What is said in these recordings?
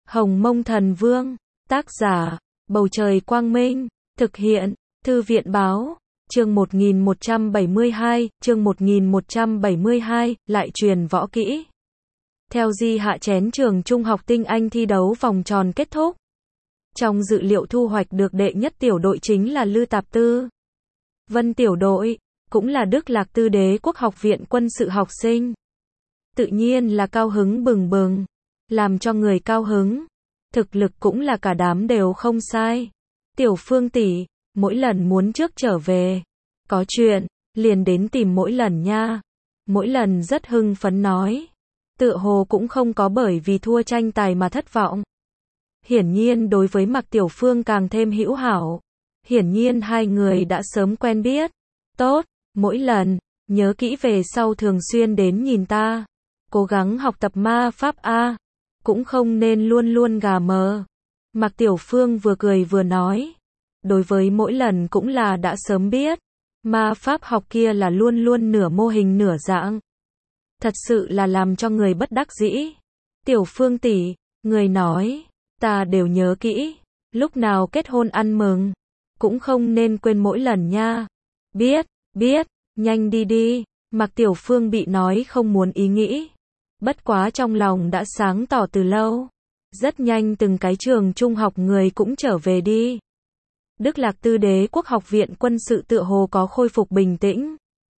Hồng Mông Thần Vương, tác giả, Bầu Trời Quang Minh, thực hiện, Thư viện Báo, chương 1172, lại truyền võ kỹ. Theo Di Hạ Chén trường Trung học Tinh Anh thi đấu vòng tròn kết thúc. Trong dự liệu thu hoạch được đệ nhất tiểu đội chính là Lư Tạp Tư. Vân tiểu đội, cũng là Đức Lạc Tư Đế Quốc Học viện Quân sự học sinh. Tự nhiên là cao hứng bừng bừng, làm cho người cao hứng. Thực lực cũng là cả đám đều không sai. Tiểu Phương tỷ, mỗi lần muốn trước trở về, có chuyện, liền đến tìm mỗi lần nha. Mỗi lần rất hưng phấn nói. Tựa hồ cũng không có bởi vì thua tranh tài mà thất vọng. Hiển nhiên đối với Mạc Tiểu Phương càng thêm hữu hảo. Hiển nhiên hai người đã sớm quen biết. Tốt, mỗi lần, nhớ kỹ về sau thường xuyên đến nhìn ta. Cố gắng học tập ma pháp A. Cũng không nên luôn luôn gà mờ. Mạc Tiểu Phương vừa cười vừa nói. Đối với mỗi lần cũng là đã sớm biết. Ma pháp học kia là luôn luôn nửa mô hình nửa dạng. Thật sự là làm cho người bất đắc dĩ. Tiểu Phương tỷ, người nói, ta đều nhớ kỹ. Lúc nào kết hôn ăn mừng, cũng không nên quên mỗi lần nha. Biết, nhanh đi đi. Mạc Tiểu Phương bị nói không muốn ý nghĩ. Bất quá trong lòng đã sáng tỏ từ lâu. Rất nhanh từng cái trường trung học người cũng trở về đi. Đức Lạc Tư Đế Quốc Học viện Quân sự tựa hồ có khôi phục bình tĩnh.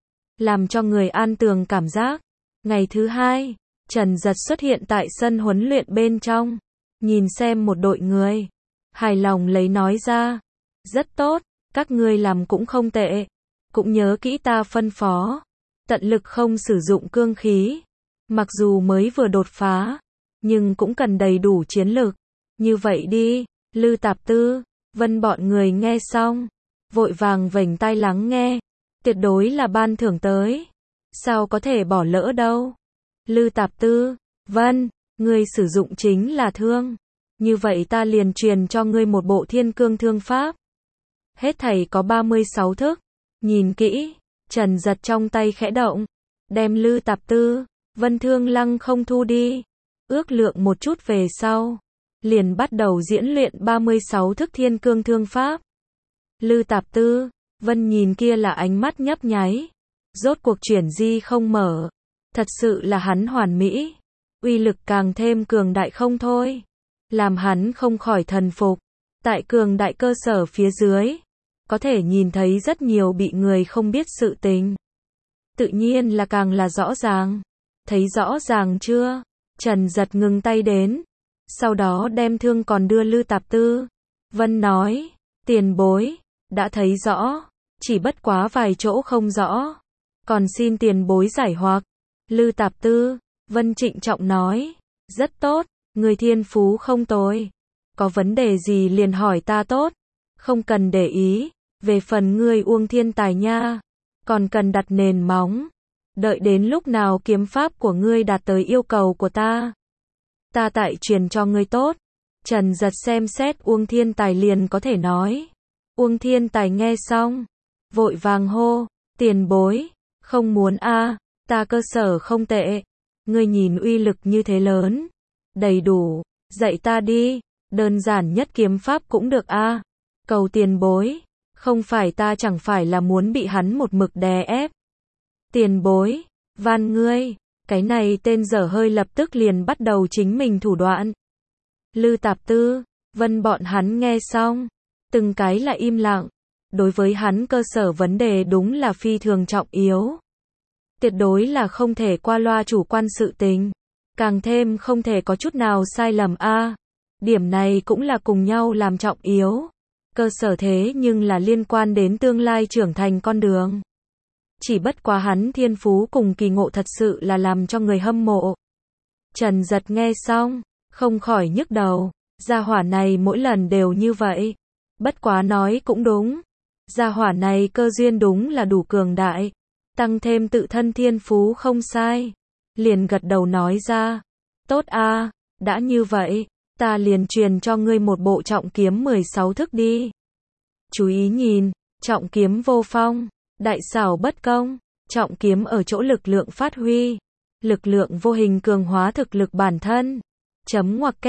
Làm cho người an tường cảm giác. Ngày thứ hai, Trần Giật xuất hiện tại sân huấn luyện bên trong. Nhìn xem một đội người. Hài lòng lấy nói ra. Rất tốt, các ngươi làm cũng không tệ. Cũng nhớ kỹ ta phân phó. Tận lực không sử dụng cương khí. Mặc dù mới vừa đột phá, nhưng cũng cần đầy đủ chiến lực. Như vậy đi, Lư Tạp Tư, Vân bọn người nghe xong. Vội vàng vểnh tai lắng nghe. Tuyệt đối là ban thưởng tới. Sao có thể bỏ lỡ đâu. Lư Tạp Tư, Vân, ngươi sử dụng chính là thương. Như vậy ta liền truyền cho ngươi một bộ thiên cương thương pháp. Hết thảy có 36 thức. Nhìn kỹ, Trần Giật trong tay khẽ động. Đem Lư Tạp Tư, Vân thương lăng không thu đi. Ước lượng một chút về sau. Liền bắt đầu diễn luyện 36 thức thiên cương thương pháp. Lư Tạp Tư, Vân nhìn kia là ánh mắt nhấp nháy. Rốt cuộc chuyển di không mở. Thật sự là hắn hoàn mỹ. Uy lực càng thêm cường đại không thôi. Làm hắn không khỏi thần phục. Tại cường đại cơ sở phía dưới. Có thể nhìn thấy rất nhiều bị người không biết sự tình. Tự nhiên là càng là rõ ràng. Thấy rõ ràng chưa? Trần Giật ngừng tay đến. Sau đó đem thương còn đưa Lư Tạp Tư. Vân nói. Tiền bối. Đã thấy rõ. Chỉ bất quá vài chỗ không rõ. Còn xin tiền bối giải hoặc. Lư Tạp Tư. Vân trịnh trọng nói. Rất tốt. Người thiên phú không tồi. Có vấn đề gì liền hỏi ta tốt. Không cần để ý. Về phần ngươi Uông Thiên Tài nha. Còn cần đặt nền móng. Đợi đến lúc nào kiếm pháp của ngươi đạt tới yêu cầu của ta. Ta tại truyền cho ngươi tốt. Trần Giật xem xét Uông Thiên Tài liền có thể nói. Uông Thiên Tài nghe xong. Vội vàng hô. Tiền bối. Không muốn a, ta cơ sở không tệ. Ngươi nhìn uy lực như thế lớn. Đầy đủ. Dạy ta đi. Đơn giản nhất kiếm pháp cũng được a. Cầu tiền bối. Không phải ta chẳng phải là muốn bị hắn một mực đè ép. Tiền bối. Van ngươi. Cái này tên dở hơi lập tức liền bắt đầu chính mình thủ đoạn. Lư Tạp Tư, Vân bọn hắn nghe xong. Từng cái là im lặng. Đối với hắn cơ sở vấn đề đúng là phi thường trọng yếu. Tuyệt đối là không thể qua loa chủ quan sự tình. Càng thêm không thể có chút nào sai lầm a. Điểm này cũng là cùng nhau làm trọng yếu. Cơ sở thế nhưng là liên quan đến tương lai trưởng thành con đường. Chỉ bất quá hắn thiên phú cùng kỳ ngộ thật sự là làm cho người hâm mộ. Trần Giật nghe xong, không khỏi nhức đầu. Gia hỏa này mỗi lần đều như vậy. Bất quá nói cũng đúng. Gia hỏa này cơ duyên đúng là đủ cường đại. Tăng thêm tự thân thiên phú không sai. Liền gật đầu nói ra. Tốt a, đã như vậy, ta liền truyền cho ngươi một bộ trọng kiếm 16 thức đi. Chú ý nhìn, trọng kiếm vô phong, đại xảo bất công. Trọng kiếm ở chỗ lực lượng phát huy. Lực lượng vô hình cường hóa thực lực bản thân. Chấm ngoặc kép,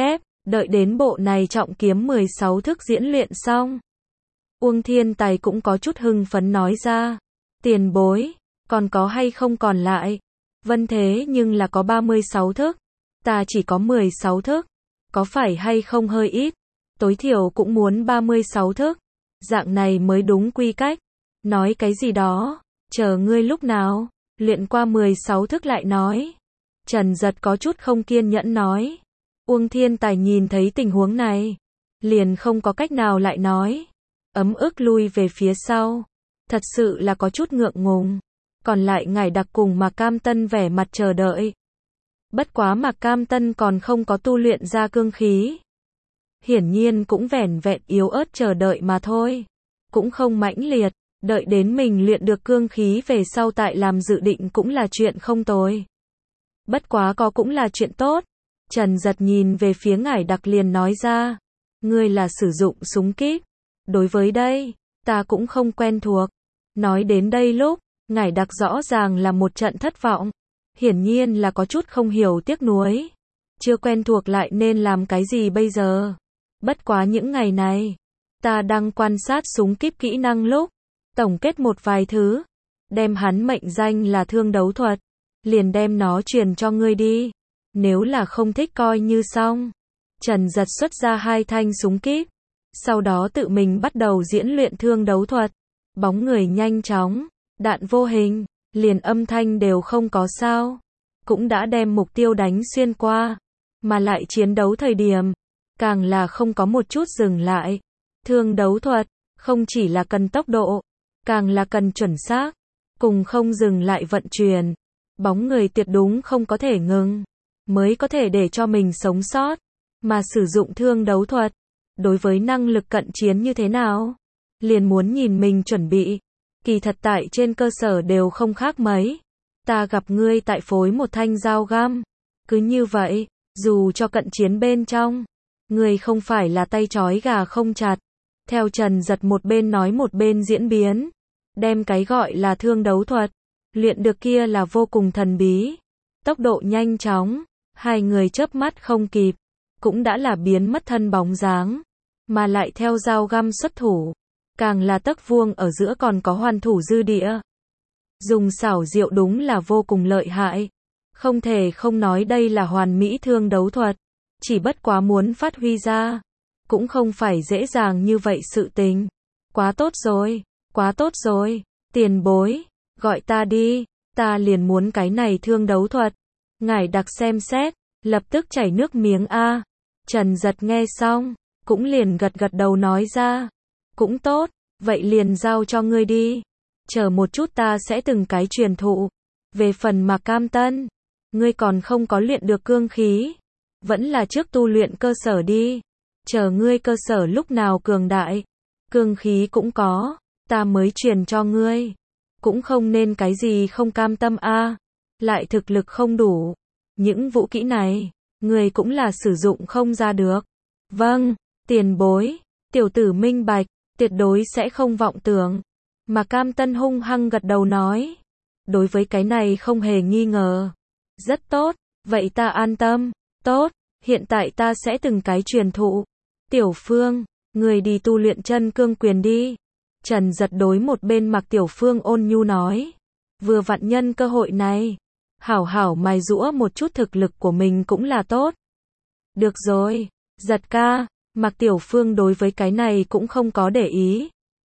Đợi đến bộ này trọng kiếm 16 thức diễn luyện xong. Uông Thiên Tài cũng có chút hưng phấn nói ra. Tiền bối, còn có hay không còn lại? Vân thế nhưng là có 36 thức. Ta chỉ có 16 thức. Có phải hay không hơi ít? Tối thiểu cũng muốn 36 thức. Dạng này mới đúng quy cách. Nói cái gì đó? Chờ ngươi lúc nào? Luyện qua 16 thức lại nói. Trần Giật có chút không kiên nhẫn nói. Uông Thiên Tài nhìn thấy tình huống này. Liền không có cách nào lại nói. Ấm ức lui về phía sau. Thật sự là có chút ngượng ngùng. Còn lại Ngải Đặc cùng Mạc Cam Tân vẻ mặt chờ đợi. Bất quá Mạc Cam Tân còn không có tu luyện ra cương khí. Hiển nhiên cũng vẻn vẹn yếu ớt chờ đợi mà thôi. Cũng không mãnh liệt. Đợi đến mình luyện được cương khí về sau tại làm dự định cũng là chuyện không tồi. Bất quá có cũng là chuyện tốt. Trần Giật nhìn về phía Ngải Đặc liền nói ra. Ngươi là sử dụng súng kíp. Đối với đây, ta cũng không quen thuộc. Nói đến đây lúc, Ngải Đặc rõ ràng là một trận thất vọng. Hiển nhiên là có chút không hiểu tiếc nuối. Chưa quen thuộc lại nên làm cái gì bây giờ. Bất quá những ngày này, ta đang quan sát súng kíp kỹ năng lúc. Tổng kết một vài thứ. Đem hắn mệnh danh là thương đấu thuật. Liền đem nó truyền cho ngươi đi. Nếu là không thích coi như xong. Trần Giật xuất ra 2 thanh súng kíp. Sau đó tự mình bắt đầu diễn luyện thương đấu thuật. Bóng người nhanh chóng. Đạn vô hình. Liền âm thanh đều không có sao. Cũng đã đem mục tiêu đánh xuyên qua. Mà lại chiến đấu thời điểm. Càng là không có một chút dừng lại. Thương đấu thuật. Không chỉ là cần tốc độ. Càng là cần chuẩn xác. Cùng không dừng lại vận chuyển. Bóng người tuyệt đúng không có thể ngừng. Mới có thể để cho mình sống sót. Mà sử dụng thương đấu thuật. Đối với năng lực cận chiến như thế nào? Liền muốn nhìn mình chuẩn bị. Kỳ thật tại trên cơ sở đều không khác mấy. Ta gặp ngươi tại phối một thanh dao găm. Cứ như vậy, dù cho cận chiến bên trong. Ngươi không phải là tay trói gà không chặt. Theo Trần Giật một bên nói một bên diễn biến. Đem cái gọi là thương đấu thuật. Luyện được kia là vô cùng thần bí. Tốc độ nhanh chóng. Hai người chớp mắt không kịp. Cũng đã là biến mất thân bóng dáng. Mà lại theo dao găm xuất thủ. Càng là tấc vuông ở giữa còn có hoàn thủ dư địa. Dùng xảo diệu đúng là vô cùng lợi hại. Không thể không nói đây là hoàn mỹ thương đấu thuật. Chỉ bất quá muốn phát huy ra. Cũng không phải dễ dàng như vậy sự tình. Quá tốt rồi. Quá tốt rồi. Tiền bối. Gọi ta đi. Ta liền muốn cái này thương đấu thuật. Ngải Đặc xem xét. Lập tức chảy nước miếng a. Trần Giật nghe xong. Cũng liền gật gật đầu nói ra. Cũng tốt. Vậy liền giao cho ngươi đi. Chờ một chút ta sẽ từng cái truyền thụ. Về phần Mạc Cam Tân. Ngươi còn không có luyện được cương khí. Vẫn là trước tu luyện cơ sở đi. Chờ ngươi cơ sở lúc nào cường đại. Cương khí cũng có. Ta mới truyền cho ngươi. Cũng không nên cái gì không cam tâm a. Lại thực lực không đủ. Những vũ kỹ này. Ngươi cũng là sử dụng không ra được. Vâng. Tiền bối. Tiểu tử minh bạch. Tuyệt đối sẽ không vọng tưởng. Mà Cam Tân hung hăng gật đầu nói. Đối với cái này không hề nghi ngờ. Rất tốt. Vậy ta an tâm. Tốt. Hiện tại ta sẽ từng cái truyền thụ. Tiểu Phương. Người đi tu luyện chân cương quyền đi. Trần Giật đối một bên Mạc Tiểu Phương ôn nhu nói. Vừa vặn nhân cơ hội này. Hảo hảo mài giũa một chút thực lực của mình cũng là tốt. Được rồi. Giật ca. Mạc Tiểu Phương đối với cái này cũng không có để ý.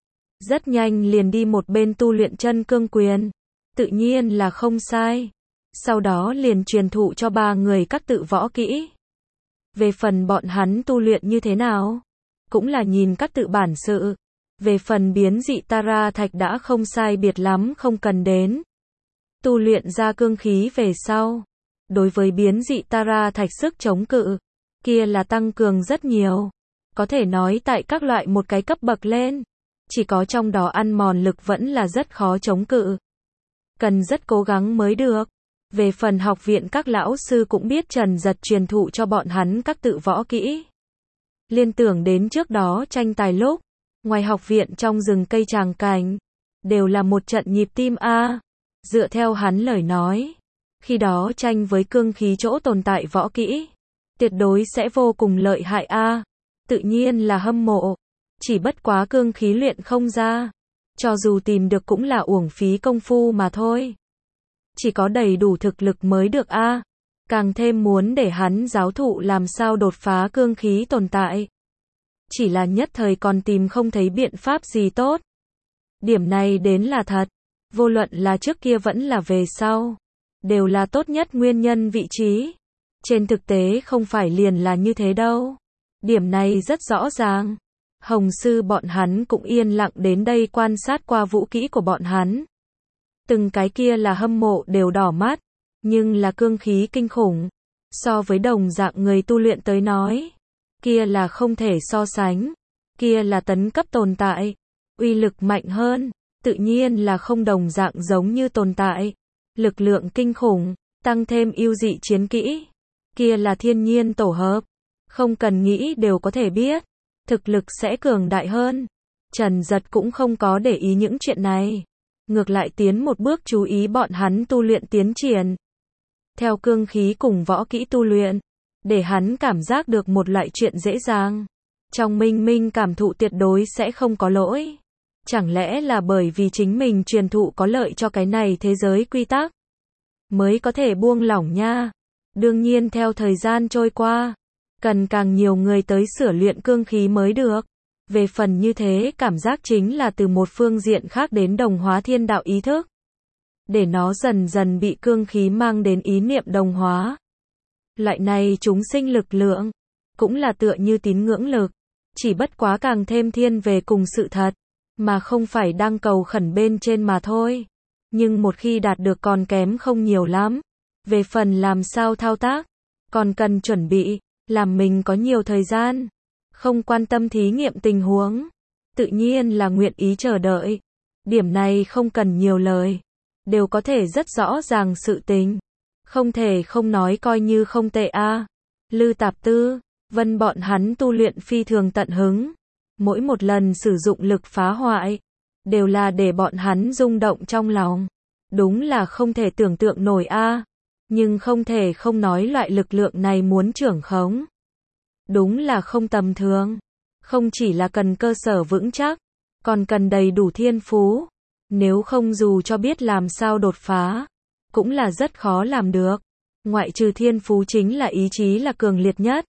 Rất nhanh liền đi một bên tu luyện chân cương quyền. Tự nhiên là không sai. Sau đó liền truyền thụ cho 3 người các tự võ kỹ. Về phần bọn hắn tu luyện như thế nào? Cũng là nhìn các tự bản sự. Về phần biến dị Tara Thạch đã không sai biệt lắm không cần đến. Tu luyện ra cương khí về sau. Đối với biến dị Tara Thạch sức chống cự. Kia là tăng cường rất nhiều. Có thể nói tại các loại một cái cấp bậc lên. Chỉ có trong đó ăn mòn lực vẫn là rất khó chống cự. Cần rất cố gắng mới được. Về phần học viện các lão sư cũng biết Trần Giật truyền thụ cho bọn hắn các tự võ kỹ. Liên tưởng đến trước đó tranh tài lúc. Ngoài học viện trong rừng cây tràng cảnh. Đều là một trận nhịp tim a. Dựa theo hắn lời nói. Khi đó tranh với cương khí chỗ tồn tại võ kỹ. tuyệt đối sẽ vô cùng lợi hại a. Tự nhiên là hâm mộ. Chỉ bất quá cương khí luyện không ra. Cho dù tìm được cũng là uổng phí công phu mà thôi. Chỉ có đầy đủ thực lực mới được a. Càng thêm muốn để hắn giáo thụ làm sao đột phá cương khí tồn tại. Chỉ là nhất thời còn tìm không thấy biện pháp gì tốt. Điểm này đến là thật. Vô luận là trước kia vẫn là về sau. Đều là tốt nhất nguyên nhân vị trí. Trên thực tế không phải liền là như thế đâu. Điểm này rất rõ ràng. Hồng sư bọn hắn cũng yên lặng đến đây quan sát qua vũ kỹ của bọn hắn. Từng cái kia là hâm mộ đều đỏ mắt. Nhưng là cương khí kinh khủng. So với đồng dạng người tu luyện tới nói. Kia là không thể so sánh. Kia là tấn cấp tồn tại. Uy lực mạnh hơn. Tự nhiên là không đồng dạng giống như tồn tại. Lực lượng kinh khủng. Tăng thêm yêu dị chiến kỹ. Kia là thiên nhiên tổ hợp. Không cần nghĩ đều có thể biết. Thực lực sẽ cường đại hơn. Trần Giật cũng không có để ý những chuyện này. Ngược lại tiến một bước chú ý bọn hắn tu luyện tiến triển. Theo cương khí cùng võ kỹ tu luyện. Để hắn cảm giác được một loại chuyện dễ dàng. Trong minh minh cảm thụ tuyệt đối sẽ không có lỗi. Chẳng lẽ là bởi vì chính mình truyền thụ có lợi cho cái này thế giới quy tắc. Mới có thể buông lỏng nha. Đương nhiên theo thời gian trôi qua. Cần càng nhiều người tới sửa luyện cương khí mới được. Về phần như thế cảm giác chính là từ một phương diện khác đến đồng hóa thiên đạo ý thức. Để nó dần dần bị cương khí mang đến ý niệm đồng hóa. Loại này chúng sinh lực lượng. Cũng là tựa như tín ngưỡng lực. Chỉ bất quá càng thêm thiên về cùng sự thật. Mà không phải đang cầu khẩn bên trên mà thôi. Nhưng một khi đạt được còn kém không nhiều lắm. Về phần làm sao thao tác. Còn cần chuẩn bị. Làm mình có nhiều thời gian. Không quan tâm thí nghiệm tình huống. Tự nhiên là nguyện ý chờ đợi. Điểm này không cần nhiều lời. Đều có thể rất rõ ràng sự tình. Không thể không nói coi như không tệ a. Lư Tạp Tư, Vân bọn hắn tu luyện phi thường tận hứng. Mỗi một lần sử dụng lực phá hoại. Đều là để bọn hắn rung động trong lòng. Đúng là không thể tưởng tượng nổi a. Nhưng không thể không nói loại lực lượng này muốn trưởng khống. Đúng là không tầm thường. Không chỉ là cần cơ sở vững chắc. Còn cần đầy đủ thiên phú. Nếu không dù cho biết làm sao đột phá. Cũng là rất khó làm được. Ngoại trừ thiên phú chính là ý chí là cường liệt nhất.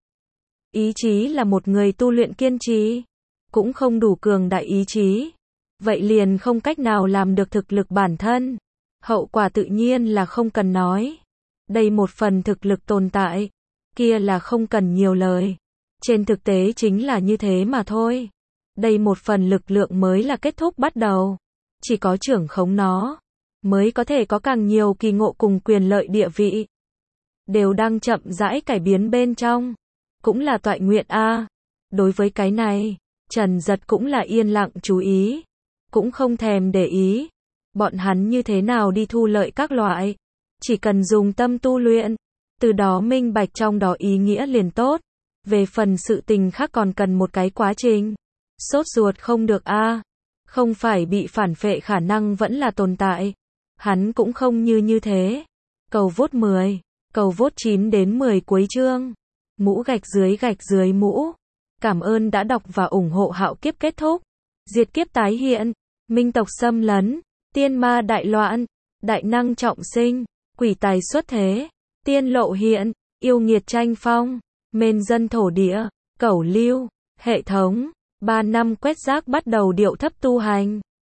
Ý chí là một người tu luyện kiên trì. Cũng không đủ cường đại ý chí. Vậy liền không cách nào làm được thực lực bản thân. Hậu quả tự nhiên là không cần nói. Đây một phần thực lực tồn tại. Kia là không cần nhiều lời. Trên thực tế chính là như thế mà thôi. Đây một phần lực lượng mới là kết thúc bắt đầu. Chỉ có trưởng khống nó. Mới có thể có càng nhiều kỳ ngộ cùng quyền lợi địa vị. Đều đang chậm rãi cải biến bên trong. Cũng là toại nguyện a. Đối với cái này. Trần Giật cũng là yên lặng chú ý. Cũng không thèm để ý. Bọn hắn như thế nào đi thu lợi các loại. Chỉ cần dùng tâm tu luyện. Từ đó minh bạch trong đó ý nghĩa liền tốt. Về phần sự tình khác còn cần một cái quá trình. Sốt ruột không được a. Không phải bị phản phệ khả năng vẫn là tồn tại. Hắn cũng không như thế. Cầu vốt 10. Cầu vốt 9 đến 10 cuối chương. Mũ gạch dưới mũ. Cảm ơn đã đọc và ủng hộ Hạo Kiếp kết thúc. Diệt kiếp tái hiện. Minh tộc xâm lấn. Tiên ma đại loạn. Đại năng trọng sinh. Quỷ tài xuất thế. Tiên lộ hiện. Yêu nghiệt tranh phong. Mên dân thổ địa. Cẩu lưu. Hệ thống. 3 năm quét rác bắt đầu điệu thấp tu hành.